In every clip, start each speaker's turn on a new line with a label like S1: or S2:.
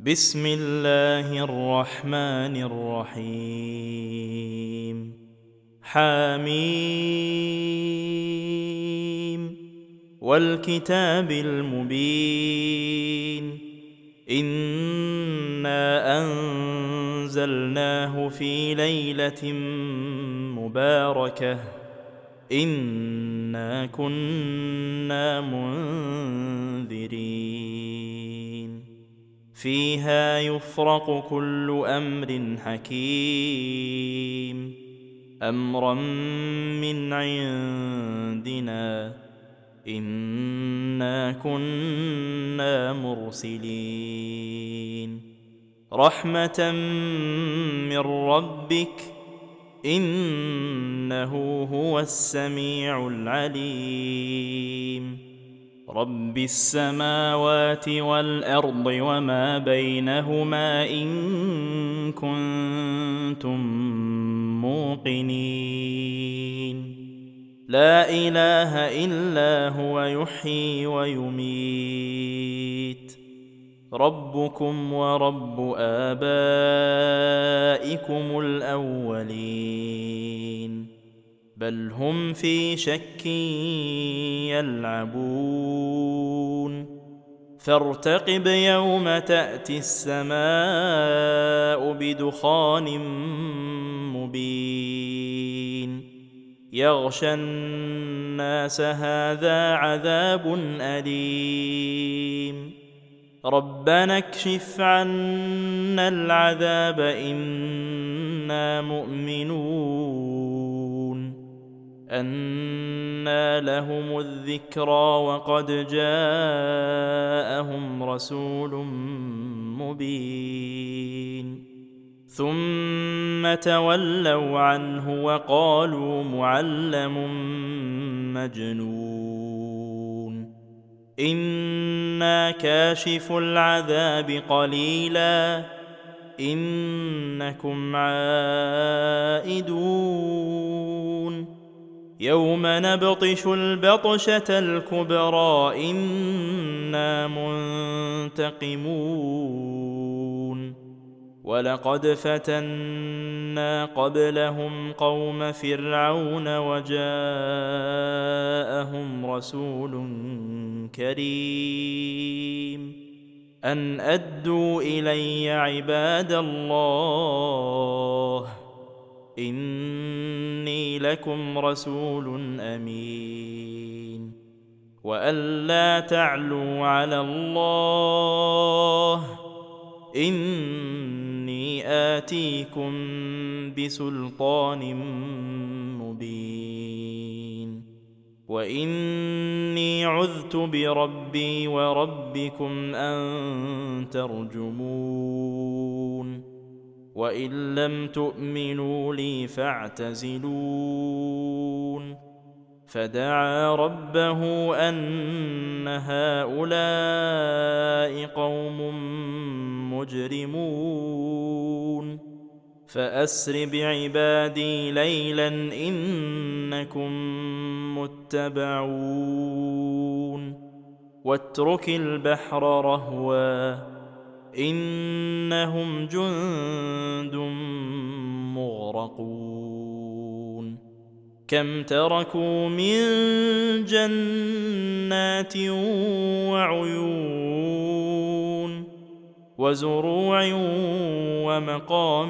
S1: بسم الله الرحمن الرحيم. حميم والكتاب المبين. إنا أنزلناه في ليلة مباركة إنا كنا منذرين فيها يفرق كل أمر حكيم أمرا من عندنا إنا كنا مرسلين رحمة من ربك إنه هو السميع العليم رب السماوات والأرض وما بينهما إن كنتم موقنين لا إله إلا هو يحيي ويميت ربكم ورب آبائكم الأولين بل هم في شك يلعبون فارتقب يوم تأتي السماء بدخان مبين يغشى الناس هذا عذاب أليم ربنا اكشف عنا العذاب إنا مؤمنون أنى لهم الذكرى وقد جاءهم رسول مبين ثم تولوا عنه وقالوا معلم مجنون إنا كاشف العذاب قليلا إنكم عائدون يوم نبطش البطشة الكبرى إنا منتقمون ولقد فتنا قبلهم قوم فرعون وجاءهم رسول كريم أن أدوا إلي عباد الله إني لكم رسول أمين وأن لا تعلوا على الله إني آتيكم بسلطان مبين وإني عذت بربي وربكم أن ترجمون وإن لم تؤمنوا لي فاعتزلون فدعا ربه أن هؤلاء قوم مجرمون فأسر بعبادي ليلا إنكم متبعون واترك البحر رهوا إنهم جند مغرقون كم تركوا من جنات وعيون وزروع ومقام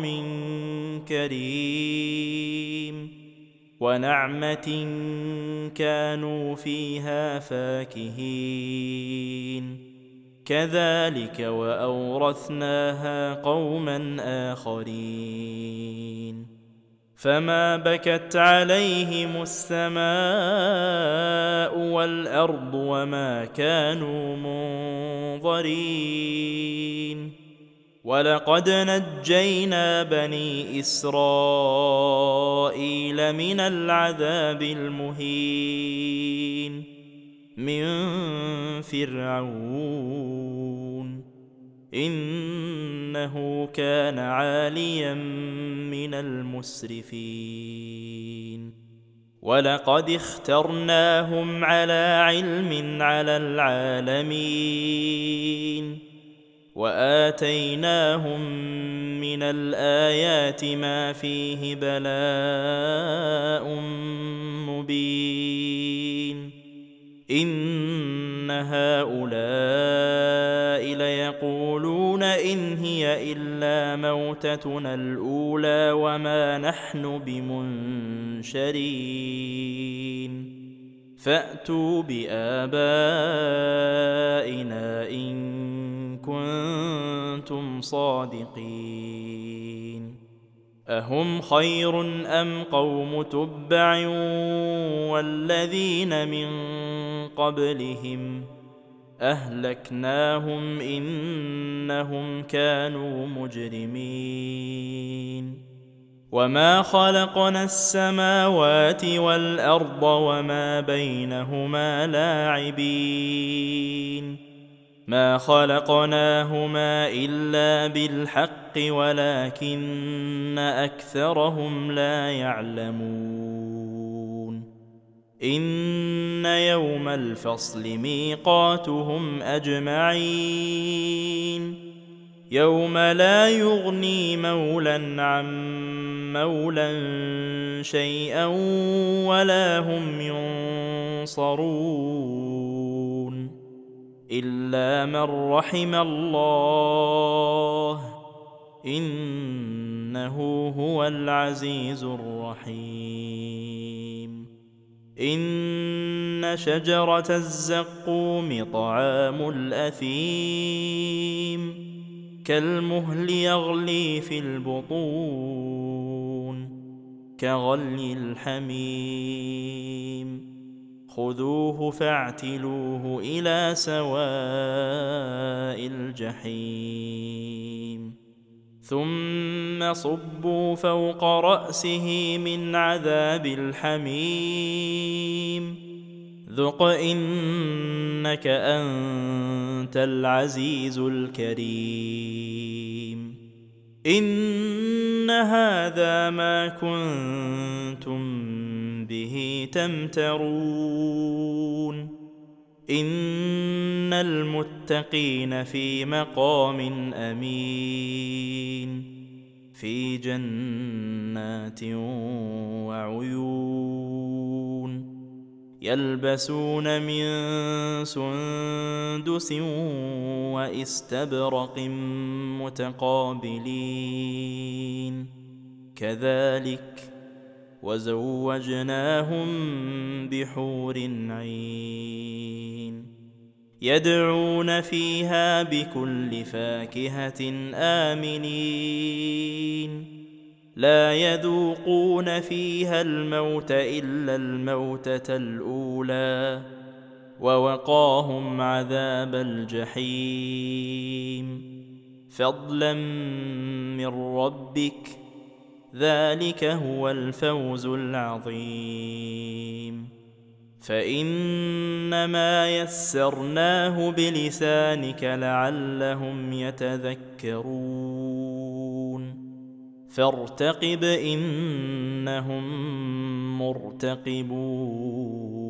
S1: كريم ونعمة كانوا فيها فاكهين كذلك وأورثناها قوما آخرين فما بكت عليهم السماء والأرض وما كانوا منظرين ولقد نجينا بني إسرائيل من العذاب المهين من فرعون إنه كان عاليا من المسرفين ولقد اخترناهم على علم على العالمين وآتيناهم من الآيات ما فيه بلاء مبين إن هؤلاء ليقولون إن هي إلا موتتنا الأولى وما نحن بمنشرين فأتوا بآبائنا إن كنتم صادقين أهم خير أم قوم تبع والذين من قبلهم أهلكناهم إنهم كانوا مجرمين وما خلقنا السماوات والأرض وما بينهما لاعبين ما خلقناهما إلا بالحق ولكن أكثرهم لا يعلمون إن يوم الفصل ميقاتهم أجمعين يوم لا يغني مولى عن مولى شيئا ولا هم ينصرون إلا من رحم الله إنه هو العزيز الرحيم إن شجرة الزقوم طعام الأثيم كالمهل يغلي في البطون كغلي الحميم خذوه فاعتلوه إلى سواء الجحيم ثم صبوا فوق رأسه من عذاب الحميم ذق إنك أنت العزيز الكريم إن هذا ما كنتم به تمترون إن المتقين في مقام أمين في جنات وعيون يلبسون من سندس واستبرق متقابلين كذلك وزوجناهم بحور عين يدعون فيها بكل فاكهة آمنين لا يذوقون فيها الموت إلا الموتة الأولى ووقاهم عذاب الجحيم فضلا من ربك ذلك هو الفوز العظيم فإنما يسرناه بلسانك لعلهم يتذكرون فارتقب إنهم مرتقبون